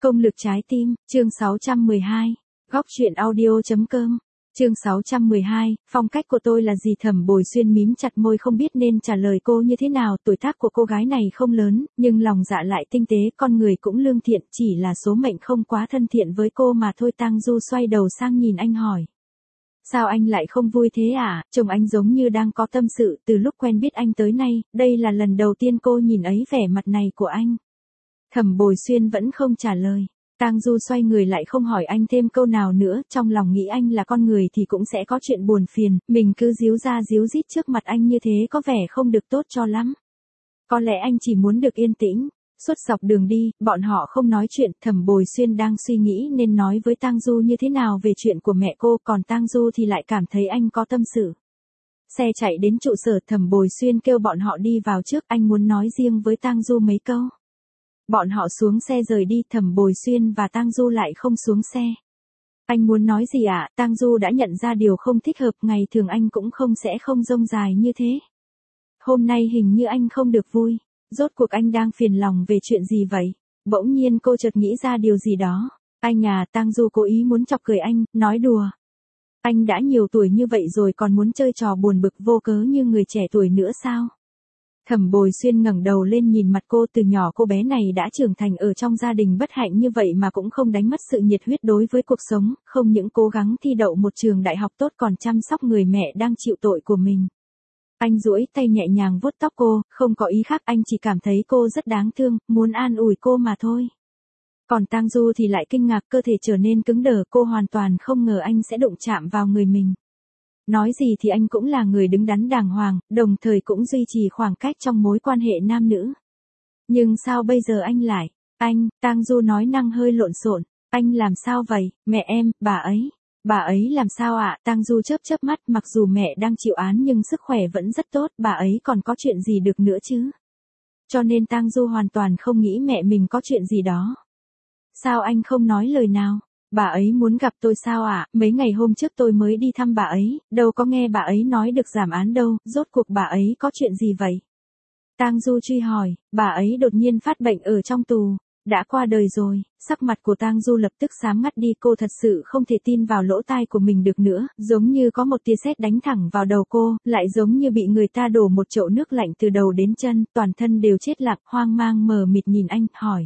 Công lực trái tim, chương 612. Góc truyện audio.com. Chương 612, phong cách của tôi là gì? Thẩm Bồi Xuyên mím chặt môi không biết nên trả lời cô như thế nào. Tuổi tác của cô gái này không lớn, nhưng lòng dạ lại tinh tế, con người cũng lương thiện, chỉ là số mệnh không quá thân thiện với cô mà thôi. Tang Du xoay đầu sang nhìn anh hỏi. Sao anh lại không vui thế à? Chồng anh giống như đang có tâm sự, từ lúc quen biết anh tới nay, đây là lần đầu tiên cô nhìn ấy vẻ mặt này của anh. Thẩm Bồi Xuyên vẫn không trả lời. Tang Du xoay người lại không hỏi anh thêm câu nào nữa, trong lòng nghĩ anh là con người thì cũng sẽ có chuyện buồn phiền, mình cứ díu ra díu dít trước mặt anh như thế có vẻ không được tốt cho lắm. Có lẽ anh chỉ muốn được yên tĩnh. Suốt dọc đường đi, bọn họ không nói chuyện, Thẩm Bồi Xuyên đang suy nghĩ nên nói với Tang Du như thế nào về chuyện của mẹ cô, còn Tang Du thì lại cảm thấy anh có tâm sự. Xe chạy đến trụ sở, Thẩm Bồi Xuyên kêu bọn họ đi vào trước, anh muốn nói riêng với Tang Du mấy câu. Bọn họ xuống xe rời đi, Thẩm Bồi Xuyên và Tang Du lại không xuống xe. Anh muốn nói gì ạ? Tang Du đã nhận ra điều không thích hợp, ngày thường anh cũng không rông dài như thế. Hôm nay hình như anh không được vui, rốt cuộc anh đang phiền lòng về chuyện gì vậy? Bỗng nhiên cô chợt nghĩ ra điều gì đó. Anh à, Tang Du cố ý muốn chọc cười anh, nói đùa. Anh đã nhiều tuổi như vậy rồi còn muốn chơi trò buồn bực vô cớ như người trẻ tuổi nữa sao? Thẩm Bồi Xuyên ngẩng đầu lên nhìn mặt cô, từ nhỏ cô bé này đã trưởng thành ở trong gia đình bất hạnh như vậy mà cũng không đánh mất sự nhiệt huyết đối với cuộc sống, không những cố gắng thi đậu một trường đại học tốt còn chăm sóc người mẹ đang chịu tội của mình. Anh duỗi tay nhẹ nhàng vuốt tóc cô, không có ý khác, anh chỉ cảm thấy cô rất đáng thương, muốn an ủi cô mà thôi. Còn Tang Du thì lại kinh ngạc, cơ thể trở nên cứng đờ, cô hoàn toàn không ngờ anh sẽ đụng chạm vào người mình. Nói gì thì anh cũng là người đứng đắn đàng hoàng, đồng thời cũng duy trì khoảng cách trong mối quan hệ nam nữ. Nhưng sao bây giờ anh lại? Tang Du nói năng hơi lộn xộn. Anh làm sao vậy? Mẹ em, bà ấy làm sao ạ? Tang Du chớp mắt, mặc dù mẹ đang chịu án nhưng sức khỏe vẫn rất tốt, bà ấy còn có chuyện gì được nữa chứ? Cho nên Tang Du hoàn toàn không nghĩ mẹ mình có chuyện gì đó. Sao anh không nói lời nào? Bà ấy muốn gặp tôi sao ạ? Mấy ngày hôm trước tôi mới đi thăm bà ấy, đâu có nghe bà ấy nói được giảm án đâu, rốt cuộc bà ấy có chuyện gì vậy? Tang Du truy hỏi, bà ấy đột nhiên phát bệnh ở trong tù, đã qua đời rồi. Sắc mặt của Tang Du lập tức xám ngắt đi, cô thật sự không thể tin vào lỗ tai của mình được nữa, giống như có một tia sét đánh thẳng vào đầu cô, lại giống như bị người ta đổ một chậu nước lạnh từ đầu đến chân, toàn thân đều chết lặng, hoang mang mờ mịt nhìn anh, hỏi.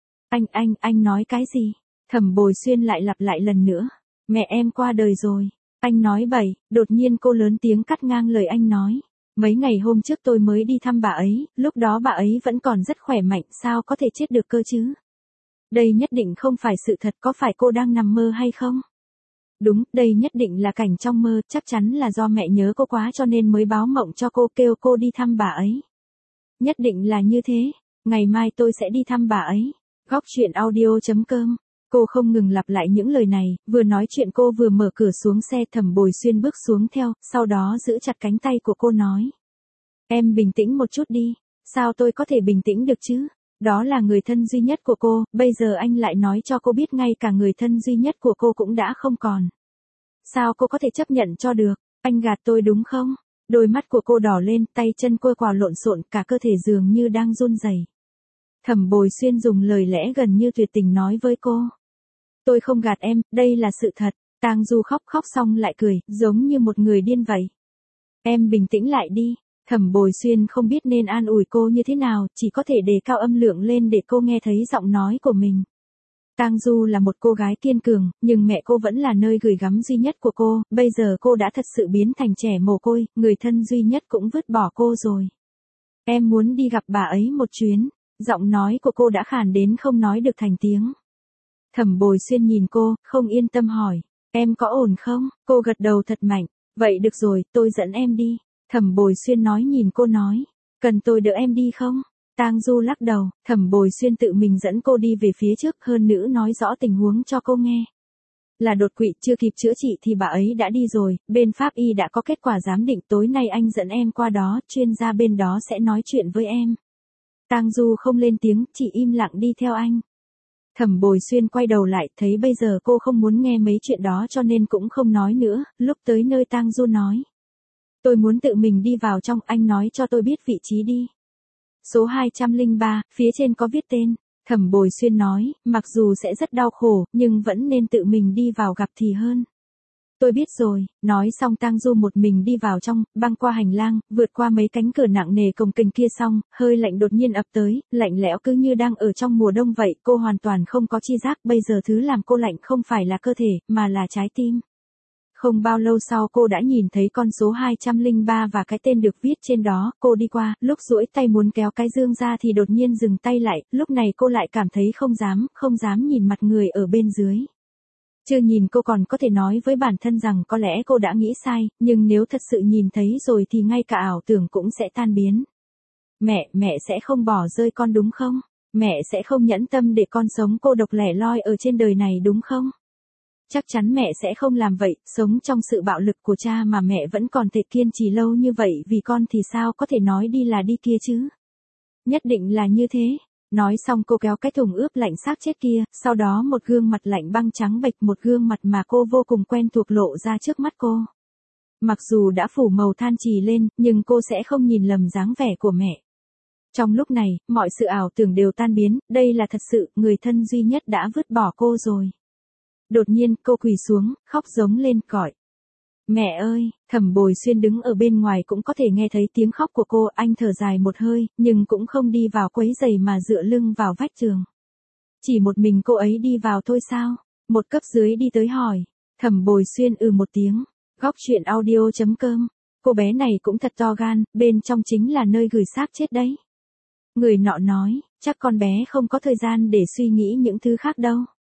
Anh nói cái gì? Thẩm Bồi Xuyên lại lặp lại lần nữa. Mẹ em qua đời rồi. Anh nói bậy, đột nhiên cô lớn tiếng cắt ngang lời anh nói. Mấy ngày hôm trước tôi mới đi thăm bà ấy, lúc đó bà ấy vẫn còn rất khỏe mạnh, sao có thể chết được cơ chứ? Đây nhất định không phải sự thật, có phải cô đang nằm mơ hay không? Đúng, đây nhất định là cảnh trong mơ, chắc chắn là do mẹ nhớ cô quá cho nên mới báo mộng cho cô, kêu cô đi thăm bà ấy. Nhất định là như thế, ngày mai tôi sẽ đi thăm bà ấy. Góc truyện audio.com. Cô không ngừng lặp lại những lời này, vừa nói chuyện cô vừa mở cửa xuống xe. Thẩm Bồi Xuyên bước xuống theo, sau đó giữ chặt cánh tay của cô nói. Em bình tĩnh một chút đi. Sao tôi có thể bình tĩnh được chứ? Đó là người thân duy nhất của cô, bây giờ anh lại nói cho cô biết ngay cả người thân duy nhất của cô cũng đã không còn. Sao cô có thể chấp nhận cho được? Anh gạt tôi đúng không? Đôi mắt của cô đỏ lên, tay chân cô quào lộn xộn, cả cơ thể dường như đang run rẩy. Thẩm Bồi Xuyên dùng lời lẽ gần như tuyệt tình nói với cô. Tôi không gạt em, đây là sự thật. Tang Du khóc xong lại cười, giống như một người điên vậy. Em bình tĩnh lại đi. Thẩm Bồi Xuyên không biết nên an ủi cô như thế nào, chỉ có thể đề cao âm lượng lên để cô nghe thấy giọng nói của mình. Tang Du là một cô gái kiên cường, nhưng mẹ cô vẫn là nơi gửi gắm duy nhất của cô, bây giờ cô đã thật sự biến thành trẻ mồ côi, người thân duy nhất cũng vứt bỏ cô rồi. Em muốn đi gặp bà ấy một chuyến. Giọng nói của cô đã khàn đến không nói được thành tiếng. Thẩm Bồi Xuyên nhìn cô, không yên tâm hỏi. Em có ổn không? Cô gật đầu thật mạnh. Vậy được rồi, tôi dẫn em đi. Thẩm Bồi Xuyên nói nhìn cô nói. Cần tôi đỡ em đi không? Tang Du lắc đầu. Thẩm Bồi Xuyên tự mình dẫn cô đi về phía trước, hơn nữa nói rõ tình huống cho cô nghe. Là đột quỵ, chưa kịp chữa trị thì bà ấy đã đi rồi, bên pháp y đã có kết quả giám định, tối nay anh dẫn em qua đó, chuyên gia bên đó sẽ nói chuyện với em. Tang Du không lên tiếng, chỉ im lặng đi theo anh. Thẩm Bồi Xuyên quay đầu lại, thấy bây giờ cô không muốn nghe mấy chuyện đó cho nên cũng không nói nữa, lúc tới nơi Tang Du nói. Tôi muốn tự mình đi vào trong, anh nói cho tôi biết vị trí đi. Số 203, phía trên có viết tên. Thẩm Bồi Xuyên nói, mặc dù sẽ rất đau khổ, nhưng vẫn nên tự mình đi vào gặp thì hơn. Tôi biết rồi, nói xong Tang Du một mình đi vào trong, băng qua hành lang, vượt qua mấy cánh cửa nặng nề cồng kềnh kia xong, hơi lạnh đột nhiên ập tới, lạnh lẽo cứ như đang ở trong mùa đông vậy, cô hoàn toàn không có chi giác, bây giờ thứ làm cô lạnh không phải là cơ thể, mà là trái tim. Không bao lâu sau cô đã nhìn thấy con số 203 và cái tên được viết trên đó, cô đi qua, lúc duỗi tay muốn kéo cái dương ra thì đột nhiên dừng tay lại, lúc này cô lại cảm thấy không dám nhìn mặt người ở bên dưới. Chưa nhìn cô còn có thể nói với bản thân rằng có lẽ cô đã nghĩ sai, nhưng nếu thật sự nhìn thấy rồi thì ngay cả ảo tưởng cũng sẽ tan biến. Mẹ sẽ không bỏ rơi con đúng không? Mẹ sẽ không nhẫn tâm để con sống cô độc lẻ loi ở trên đời này đúng không? Chắc chắn mẹ sẽ không làm vậy, sống trong sự bạo lực của cha mà mẹ vẫn còn thể kiên trì lâu như vậy vì con thì sao có thể nói đi là đi kia chứ? Nhất định là như thế. Nói xong cô kéo cái thùng ướp lạnh xác chết kia, sau đó một gương mặt lạnh băng trắng bệch, một gương mặt mà cô vô cùng quen thuộc lộ ra trước mắt cô. Mặc dù đã phủ màu than trì lên, nhưng cô sẽ không nhìn lầm dáng vẻ của mẹ. Trong lúc này, mọi sự ảo tưởng đều tan biến, đây là thật sự, người thân duy nhất đã vứt bỏ cô rồi. Đột nhiên, cô quỳ xuống, khóc giống lên gọi. Mẹ ơi, Thẩm Bồi Xuyên đứng ở bên ngoài cũng có thể nghe thấy tiếng khóc của cô, anh thở dài một hơi, nhưng cũng không đi vào quấy giày mà dựa lưng vào vách tường. Chỉ một mình cô ấy đi vào thôi sao? Một cấp dưới đi tới hỏi. Thẩm Bồi Xuyên một tiếng. Góc chuyện audio.com. Cô bé này cũng thật to gan, bên trong chính là nơi gửi xác chết đấy. Người nọ nói, chắc con bé không có thời gian để suy nghĩ những thứ khác đâu.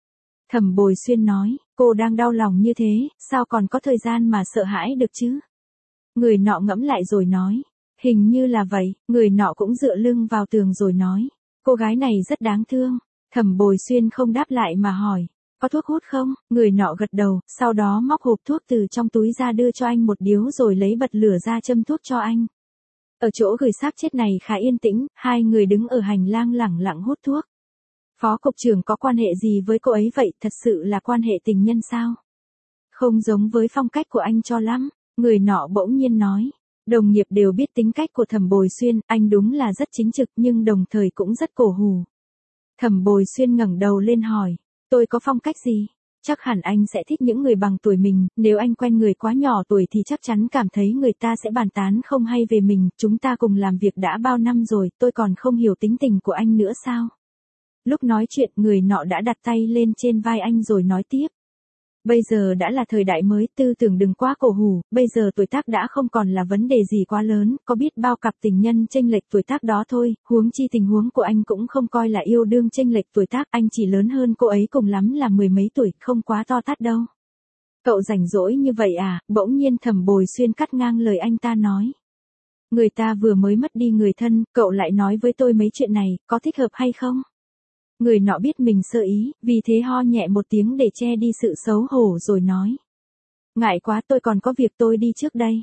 Thẩm Bồi Xuyên nói, cô đang đau lòng như thế, sao còn có thời gian mà sợ hãi được chứ? Người nọ ngẫm lại rồi nói, hình như là vậy, người nọ cũng dựa lưng vào tường rồi nói, cô gái này rất đáng thương. Thẩm Bồi Xuyên không đáp lại mà hỏi, có thuốc hút không? Người nọ gật đầu, sau đó móc hộp thuốc từ trong túi ra đưa cho anh một điếu rồi lấy bật lửa ra châm thuốc cho anh. Ở chỗ gửi xác chết này khá yên tĩnh, hai người đứng ở hành lang lẳng lặng hút thuốc. Phó cục trưởng có quan hệ gì với cô ấy vậy, thật sự là quan hệ tình nhân sao? Không giống với phong cách của anh cho lắm, người nọ bỗng nhiên nói. Đồng nghiệp đều biết tính cách của Thẩm Bồi Xuyên, anh đúng là rất chính trực nhưng đồng thời cũng rất cổ hủ. Thẩm Bồi Xuyên ngẩng đầu lên hỏi, tôi có phong cách gì? Chắc hẳn anh sẽ thích những người bằng tuổi mình, nếu anh quen người quá nhỏ tuổi thì chắc chắn cảm thấy người ta sẽ bàn tán không hay về mình, chúng ta cùng làm việc đã bao năm rồi, tôi còn không hiểu tính tình của anh nữa sao? Lúc nói chuyện người nọ đã đặt tay lên trên vai anh rồi nói tiếp. Bây giờ đã là thời đại mới, tư tưởng đừng quá cổ hủ, bây giờ tuổi tác đã không còn là vấn đề gì quá lớn, có biết bao cặp tình nhân chênh lệch tuổi tác đó thôi, huống chi tình huống của anh cũng không coi là yêu đương chênh lệch tuổi tác, anh chỉ lớn hơn cô ấy cùng lắm là mười mấy tuổi, không quá to tát đâu. Cậu rảnh rỗi như vậy à? Bỗng nhiên Thẩm Bồi Xuyên cắt ngang lời anh ta nói. Người ta vừa mới mất đi người thân, cậu lại nói với tôi mấy chuyện này, có thích hợp hay không? Người nọ biết mình sơ ý, vì thế ho nhẹ một tiếng để che đi sự xấu hổ rồi nói. Ngại quá, tôi còn có việc, tôi đi trước đây.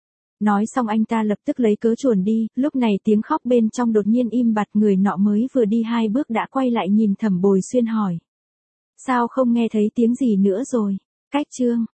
Nói xong anh ta lập tức lấy cớ chuồn đi, lúc này tiếng khóc bên trong đột nhiên im bặt, người nọ mới vừa đi 2 bước đã quay lại nhìn Thẩm Bồi Xuyên hỏi. Sao không nghe thấy tiếng gì nữa rồi? Cách chương.